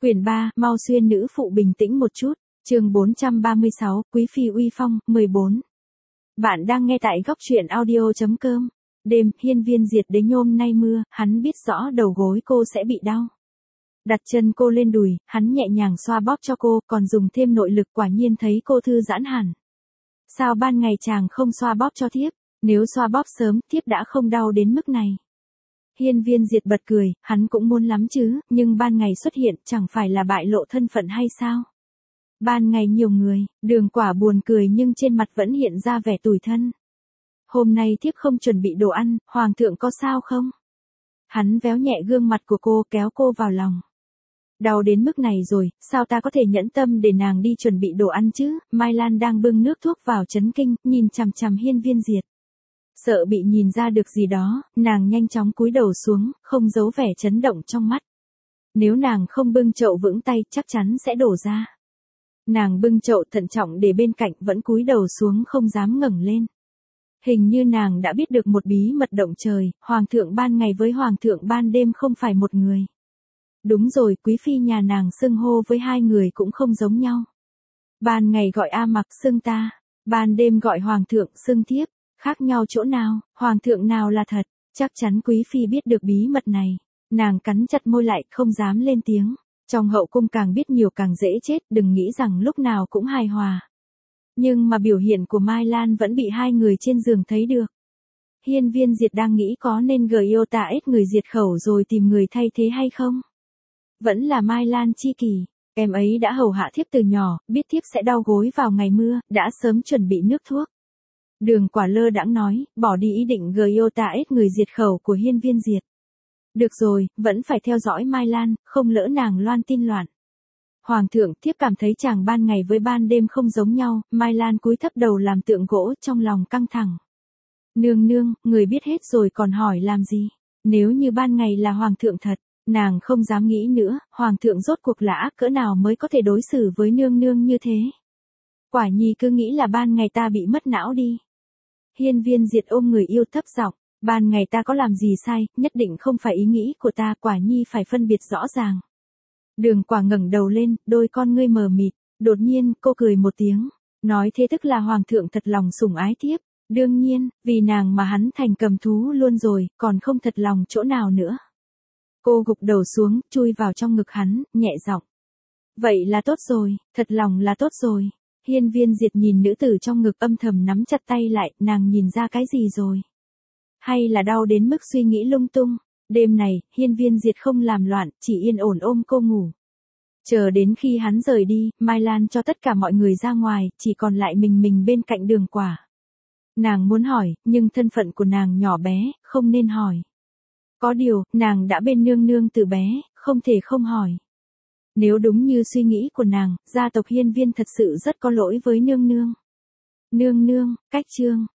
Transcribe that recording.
Quyển 3, mau xuyên nữ phụ bình tĩnh một chút. Chương 436, Quý phi uy phong, 14. Bạn đang nghe tại góc truyện audio.com. Đêm, hiên viên diệt đế nhôm nay mưa, hắn biết rõ đầu gối cô sẽ bị đau. Đặt chân cô lên đùi, hắn nhẹ nhàng xoa bóp cho cô, còn dùng thêm nội lực, quả nhiên thấy cô thư giãn hẳn. Sao ban ngày chàng không xoa bóp cho thiếp? Nếu xoa bóp sớm, thiếp đã không đau đến mức này. Hiên viên diệt bật cười, hắn cũng muốn lắm chứ, nhưng ban ngày xuất hiện chẳng phải là bại lộ thân phận hay sao? Ban ngày nhiều người, Đường Quả buồn cười nhưng trên mặt vẫn hiện ra vẻ tủi thân. Hôm nay thiếp không chuẩn bị đồ ăn, hoàng thượng có sao không? Hắn véo nhẹ gương mặt của cô, kéo cô vào lòng. Đau đến mức này rồi, sao ta có thể nhẫn tâm để nàng đi chuẩn bị đồ ăn chứ? Mai Lan đang bưng nước thuốc vào chấn kinh, nhìn chằm chằm hiên viên diệt. Sợ bị nhìn ra được gì đó, nàng nhanh chóng cúi đầu xuống, không giấu vẻ chấn động trong mắt. Nếu nàng không bưng chậu vững tay, chắc chắn sẽ đổ ra. Nàng bưng chậu thận trọng để bên cạnh, vẫn cúi đầu xuống không dám ngẩng lên. Hình như nàng đã biết được một bí mật động trời, hoàng thượng ban ngày với hoàng thượng ban đêm không phải một người. Đúng rồi, quý phi nhà nàng xưng hô với hai người cũng không giống nhau. Ban ngày gọi A Mặc xưng ta, ban đêm gọi hoàng thượng xưng thiếp. Khác nhau chỗ nào, hoàng thượng nào là thật, chắc chắn quý phi biết được bí mật này. Nàng cắn chặt môi lại, không dám lên tiếng. Trong hậu cung càng biết nhiều càng dễ chết, đừng nghĩ rằng lúc nào cũng hài hòa. Nhưng mà biểu hiện của Mai Lan vẫn bị hai người trên giường thấy được. Hiên viên diệt đang nghĩ có nên gợi yêu tà ết người diệt khẩu rồi tìm người thay thế hay không? Vẫn là Mai Lan chi kỷ, em ấy đã hầu hạ thiếp từ nhỏ, biết thiếp sẽ đau gối vào ngày mưa, đã sớm chuẩn bị nước thuốc. Đường Quả lơ đãng nói, bỏ đi ý định gợi yêu tà ết người diệt khẩu của hiên viên diệt. Được rồi, vẫn phải theo dõi Mai Lan, không lỡ nàng loan tin loạn. Hoàng thượng, thiếp cảm thấy chàng ban ngày với ban đêm không giống nhau. Mai Lan cúi thấp đầu làm tượng gỗ, trong lòng căng thẳng. Nương nương, người biết hết rồi còn hỏi làm gì? Nếu như ban ngày là hoàng thượng thật, nàng không dám nghĩ nữa, hoàng thượng rốt cuộc là ác cỡ nào mới có thể đối xử với nương nương như thế. Quả nhi cứ nghĩ là ban ngày ta bị mất não đi. Hiên viên diệt ôm người yêu thấp giọng, ban ngày ta có làm gì sai, nhất định không phải ý nghĩ của ta, quả nhi phải phân biệt rõ ràng. Đường Quả ngẩng đầu lên, đôi con ngươi mờ mịt, đột nhiên cô cười một tiếng, nói thế tức là hoàng thượng thật lòng sủng ái thiếp, đương nhiên, vì nàng mà hắn thành cầm thú luôn rồi, còn không thật lòng chỗ nào nữa. Cô gục đầu xuống, chui vào trong ngực hắn, nhẹ giọng. Vậy là tốt rồi, thật lòng là tốt rồi. Hiên viên diệt nhìn nữ tử trong ngực âm thầm nắm chặt tay lại, nàng nhìn ra cái gì rồi? Hay là đau đến mức suy nghĩ lung tung? Đêm này, hiên viên diệt không làm loạn, chỉ yên ổn ôm cô ngủ. Chờ đến khi hắn rời đi, Mai Lan cho tất cả mọi người ra ngoài, chỉ còn lại mình bên cạnh Đường Quả. Nàng muốn hỏi, nhưng thân phận của nàng nhỏ bé, không nên hỏi. Có điều, nàng đã bên nương nương từ bé, không thể không hỏi. Nếu đúng như suy nghĩ của nàng, gia tộc hiên viên thật sự rất có lỗi với nương nương. Nương nương, cách chương.